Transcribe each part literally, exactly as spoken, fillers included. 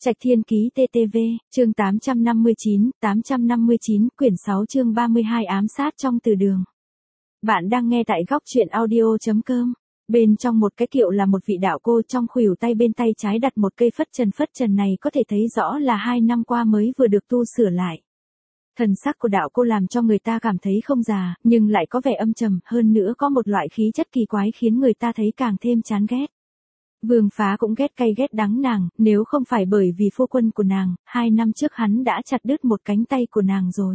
Trạch Thiên Ký tê tê vê, chương tám trăm năm mươi chín, tám trăm năm mươi chín, quyển sáu chương ba mươi hai ám sát trong từ đường. Bạn đang nghe tại góc truyện audio chấm com. Bên trong một cái kiệu là một vị đạo cô, trong khuỷu tay bên tay trái đặt một cây phất trần. Phất trần này có thể thấy rõ là hai năm qua mới vừa được tu sửa lại. Thần sắc của đạo cô làm cho người ta cảm thấy không già, nhưng lại có vẻ âm trầm, hơn nữa có một loại khí chất kỳ quái khiến người ta thấy càng thêm chán ghét. Vương Phá cũng ghét cay ghét đắng nàng, nếu không phải bởi vì phu quân của nàng, hai năm trước hắn đã chặt đứt một cánh tay của nàng rồi.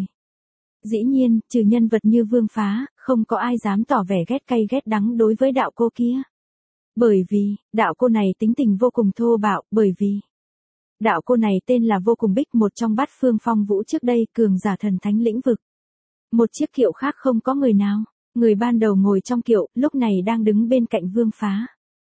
Dĩ nhiên, trừ nhân vật như Vương Phá, không có ai dám tỏ vẻ ghét cay ghét đắng đối với đạo cô kia. Bởi vì, đạo cô này tính tình vô cùng thô bạo, bởi vì đạo cô này tên là Vô Cùng Bích, một trong bát phương phong vũ trước đây, cường giả thần thánh lĩnh vực. Một chiếc kiệu khác không có người nào, người ban đầu ngồi trong kiệu, lúc này đang đứng bên cạnh Vương Phá.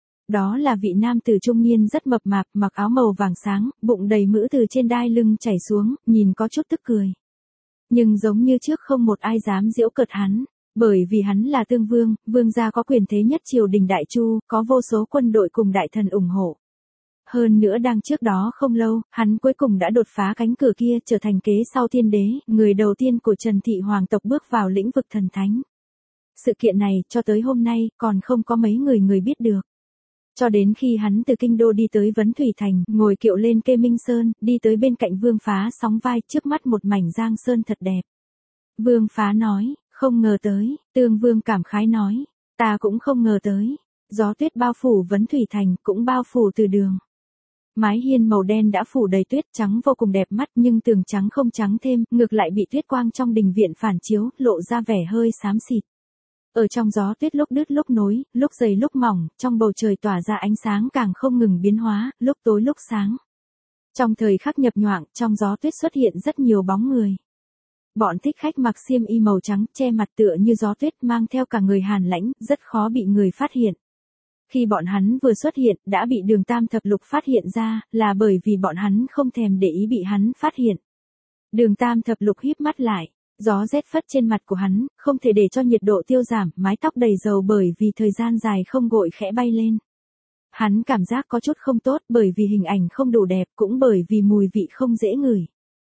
Đó là vị nam tử trung niên rất mập mạp, mặc áo màu vàng sáng, bụng đầy mỡ từ trên đai lưng chảy xuống, nhìn có chút tức cười. Nhưng giống như trước không một ai dám giễu cợt hắn, bởi vì hắn là tương vương, vương gia có quyền thế nhất triều đình Đại Chu, có vô số quân đội cùng đại thần ủng hộ. Hơn nữa đang trước đó không lâu, hắn cuối cùng đã đột phá cánh cửa kia, trở thành kế sau thiên đế, người đầu tiên của Trần Thị hoàng tộc bước vào lĩnh vực thần thánh. Sự kiện này, cho tới hôm nay, còn không có mấy người người biết được. Cho đến khi hắn từ kinh đô đi tới Vấn Thủy Thành, ngồi kiệu lên Kê Minh Sơn, đi tới bên cạnh Vương Phá sóng vai, trước mắt một mảnh giang sơn thật đẹp. Vương Phá nói, không ngờ tới, Tương Vương cảm khái nói, ta cũng không ngờ tới. Gió tuyết bao phủ Vấn Thủy Thành, cũng bao phủ từ đường. Mái hiên màu đen đã phủ đầy tuyết trắng vô cùng đẹp mắt, nhưng tường trắng không trắng thêm, ngược lại bị tuyết quang trong đình viện phản chiếu, lộ ra vẻ hơi xám xịt. Ở trong gió tuyết lúc đứt lúc nối, lúc dày lúc mỏng, trong bầu trời tỏa ra ánh sáng càng không ngừng biến hóa, lúc tối lúc sáng. Trong thời khắc nhập nhoạng, trong gió tuyết xuất hiện rất nhiều bóng người. Bọn thích khách mặc xiêm y màu trắng, che mặt tựa như gió tuyết, mang theo cả người hàn lãnh, rất khó bị người phát hiện. Khi bọn hắn vừa xuất hiện, đã bị Đường Tam Thập Lục phát hiện ra, là bởi vì bọn hắn không thèm để ý bị hắn phát hiện. Đường Tam Thập Lục híp mắt lại. Gió rét phất trên mặt của hắn, không thể để cho nhiệt độ tiêu giảm, mái tóc đầy dầu bởi vì thời gian dài không gội khẽ bay lên. Hắn cảm giác có chút không tốt, bởi vì hình ảnh không đủ đẹp, cũng bởi vì mùi vị không dễ ngửi.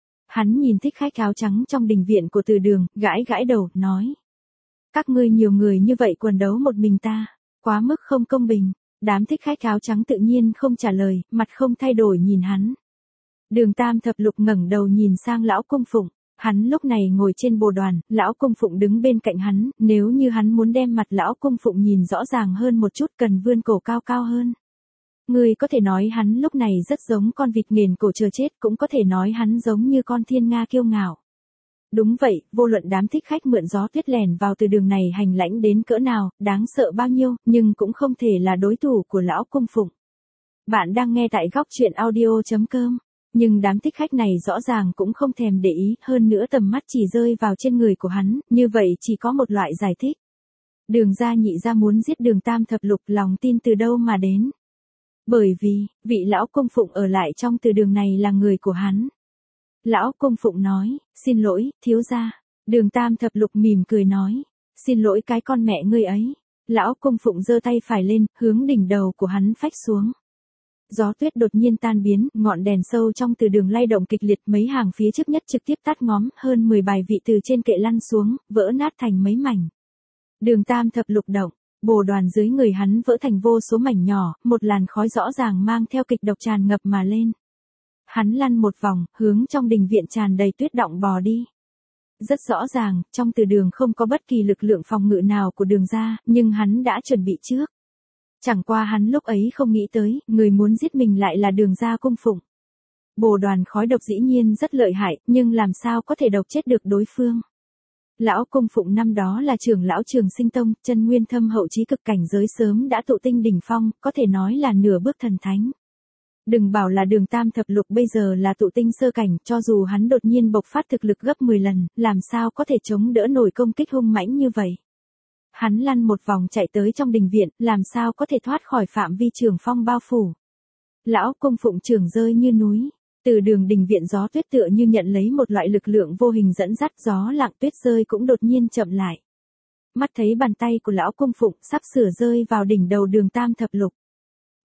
Hắn nhìn thích khách áo trắng trong đình viện của từ đường, gãi gãi đầu, nói. Các ngươi nhiều người như vậy quần đấu một mình ta, quá mức không công bình. Đám thích khách áo trắng tự nhiên không trả lời, mặt không thay đổi nhìn hắn. Đường Tam Thập Lục ngẩng đầu nhìn sang lão cung phụng. Hắn lúc này ngồi trên bồ đoàn, lão cung phụng đứng bên cạnh hắn, nếu như hắn muốn đem mặt lão cung phụng nhìn rõ ràng hơn một chút cần vươn cổ cao cao hơn. Người có thể nói hắn lúc này rất giống con vịt nghiền cổ chờ chết, cũng có thể nói hắn giống như con thiên nga kiêu ngạo. Đúng vậy, vô luận đám thích khách mượn gió tuyết lèn vào từ đường này hành lãnh đến cỡ nào, đáng sợ bao nhiêu, nhưng cũng không thể là đối thủ của lão cung phụng. Bạn đang nghe tại góc truyện audio chấm com. Nhưng đám thích khách này rõ ràng cũng không thèm để ý, hơn nữa tầm mắt chỉ rơi vào trên người của hắn, như vậy chỉ có một loại giải thích. Đường gia nhị gia muốn giết Đường Tam Thập Lục, lòng tin từ đâu mà đến? Bởi vì, vị lão cung phụng ở lại trong từ đường này là người của hắn. Lão cung phụng nói, xin lỗi, thiếu gia. Đường Tam Thập Lục mỉm cười nói, xin lỗi cái con mẹ ngươi ấy. Lão cung phụng giơ tay phải lên, hướng đỉnh đầu của hắn phách xuống. Gió tuyết đột nhiên tan biến, ngọn đèn sâu trong từ đường lay động kịch liệt, mấy hàng phía trước nhất trực tiếp tắt ngóm, hơn mười bài vị từ trên kệ lăn xuống, vỡ nát thành mấy mảnh. Đường Tam Thập Lục động, bồ đoàn dưới người hắn vỡ thành vô số mảnh nhỏ, một làn khói rõ ràng mang theo kịch độc tràn ngập mà lên. Hắn lăn một vòng, hướng trong đình viện tràn đầy tuyết động bò đi. Rất rõ ràng, trong từ đường không có bất kỳ lực lượng phòng ngự nào của Đường gia, nhưng hắn đã chuẩn bị trước. Chẳng qua hắn lúc ấy không nghĩ tới, người muốn giết mình lại là Đường gia cung phụng. Bồ đoàn khói độc dĩ nhiên rất lợi hại, nhưng làm sao có thể độc chết được đối phương. Lão cung phụng năm đó là trưởng lão Trường Sinh Tông, chân nguyên thâm hậu chí cực, cảnh giới sớm đã tụ tinh đỉnh phong, có thể nói là nửa bước thần thánh. Đừng bảo là Đường Tam Thập Lục bây giờ là tụ tinh sơ cảnh, cho dù hắn đột nhiên bộc phát thực lực gấp mười lần, làm sao có thể chống đỡ nổi công kích hung mãnh như vậy. Hắn lăn một vòng chạy tới trong đình viện, làm sao có thể thoát khỏi phạm vi trường phong bao phủ. Lão cung phụng trường rơi như núi. Từ đường đình viện gió tuyết tựa như nhận lấy một loại lực lượng vô hình dẫn dắt, gió lặng tuyết rơi cũng đột nhiên chậm lại. Mắt thấy bàn tay của lão cung phụng sắp sửa rơi vào đỉnh đầu Đường Tam Thập Lục.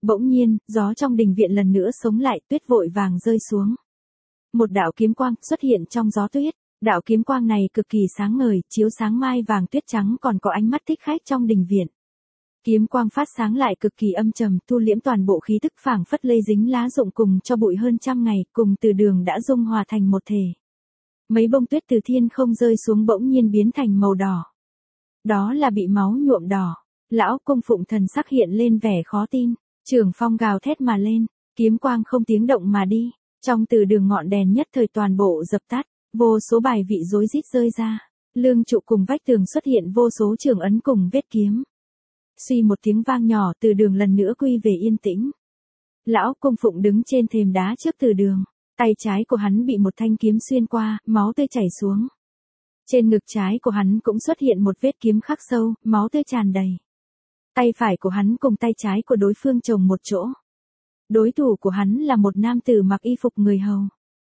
Bỗng nhiên, gió trong đình viện lần nữa sống lại, tuyết vội vàng rơi xuống. Một đạo kiếm quang xuất hiện trong gió tuyết. Đạo kiếm quang này cực kỳ sáng ngời, chiếu sáng mai vàng tuyết trắng còn có ánh mắt thích khách trong đình viện. Kiếm quang phát sáng lại cực kỳ âm trầm, thu liễm toàn bộ khí tức phảng phất lây dính lá rụng cùng cho bụi hơn trăm ngày, cùng Từ Đường đã dung hòa thành một thể. Mấy bông tuyết từ thiên không rơi xuống bỗng nhiên biến thành màu đỏ. Đó là bị máu nhuộm đỏ. Lão Cung Phụng thần sắc hiện lên vẻ khó tin. Trường phong gào thét mà lên, kiếm quang không tiếng động mà đi. Trong Từ Đường ngọn đèn nhất thời toàn bộ dập tắt, vô số bài vị rối rít rơi ra. Lương trụ cùng vách tường xuất hiện vô số trường ấn cùng vết kiếm. Suy một tiếng vang nhỏ, Từ Đường lần nữa quy về yên tĩnh. Lão Cung Phụng đứng trên thềm đá trước Từ Đường. Tay trái của hắn bị một thanh kiếm xuyên qua, máu tươi chảy xuống. Trên ngực trái của hắn cũng xuất hiện một vết kiếm khắc sâu, máu tươi tràn đầy. Tay phải của hắn cùng tay trái của đối phương chồng một chỗ. Đối thủ của hắn là một nam tử mặc y phục người hầu.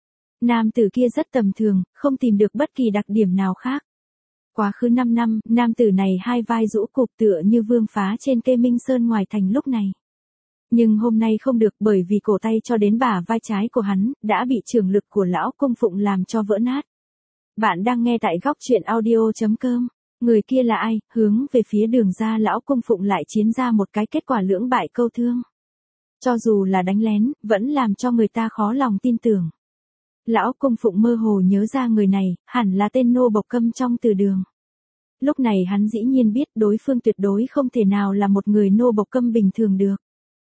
Nam tử kia rất tầm thường, không tìm được bất kỳ đặc điểm nào khác. Quá khứ năm năm, nam tử này hai vai rũ cụp tựa như vương phá trên cây Minh Sơn ngoài thành lúc này. Nhưng hôm nay không được, bởi vì cổ tay cho đến bả vai trái của hắn, đã bị trường lực của Lão Cung Phụng làm cho vỡ nát. Bạn đang nghe tại góc truyện audio chấm com. Người kia là ai? Hướng về phía Đường ra Lão Cung Phụng lại chiến ra một cái kết quả lưỡng bại câu thương. Cho dù là đánh lén, vẫn làm cho người ta khó lòng tin tưởng. Lão Cung Phụng mơ hồ nhớ ra người này, hẳn là tên nô bộc Câm trong Từ Đường. Lúc này hắn dĩ nhiên biết đối phương tuyệt đối không thể nào là một người nô bộc Câm bình thường được.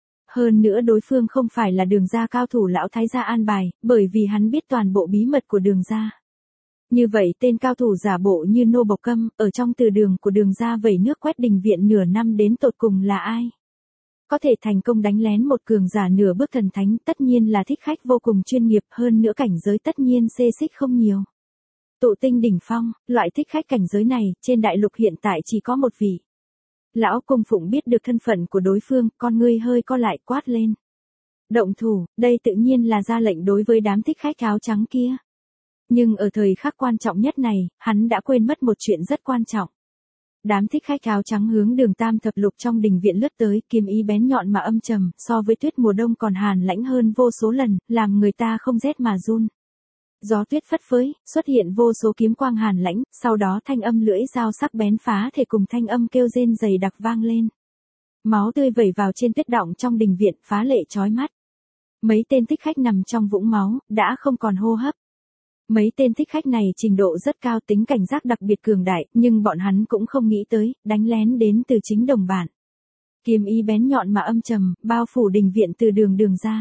Hơn nữa đối phương không phải là Đường gia cao thủ lão thái gia an bài, bởi vì hắn biết toàn bộ bí mật của Đường gia. Như vậy tên cao thủ giả bộ như nô bộc Câm, ở trong Từ Đường của Đường gia vẩy nước quét đình viện nửa năm đến tột cùng là ai? Có thể thành công đánh lén một cường giả nửa bước thần thánh tất nhiên là thích khách vô cùng chuyên nghiệp, hơn nữa cảnh giới tất nhiên xê xích không nhiều. Tụ tinh đỉnh phong, loại thích khách cảnh giới này, trên đại lục hiện tại chỉ có một vị. Lão Cung Phụng biết được thân phận của đối phương, con ngươi hơi co lại quát lên. Động thủ, đây tự nhiên là ra lệnh đối với đám thích khách áo trắng kia. Nhưng ở thời khắc quan trọng nhất này, hắn đã quên mất một chuyện rất quan trọng. Đám thích khách áo trắng hướng Đường Tam Thập Lục trong đình viện lướt tới, kiếm ý bén nhọn mà âm trầm, so với tuyết mùa đông còn hàn lãnh hơn vô số lần, làm người ta không rét mà run. Gió tuyết phất phới, xuất hiện vô số kiếm quang hàn lãnh, sau đó thanh âm lưỡi dao sắc bén phá thể cùng thanh âm kêu rên dày đặc vang lên. Máu tươi vẩy vào trên tuyết đọng trong đình viện, phá lệ chói mắt. Mấy tên thích khách nằm trong vũng máu, đã không còn hô hấp. Mấy tên thích khách này trình độ rất cao, tính cảnh giác đặc biệt cường đại, nhưng bọn hắn cũng không nghĩ tới, đánh lén đến từ chính đồng bạn. Kiếm ý bén nhọn mà âm trầm, bao phủ đình viện từ đường đường ra.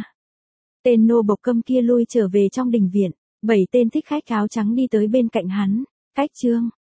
Tên nô bộc Câm kia lui trở về trong đình viện, bảy tên thích khách áo trắng đi tới bên cạnh hắn. Cách chương,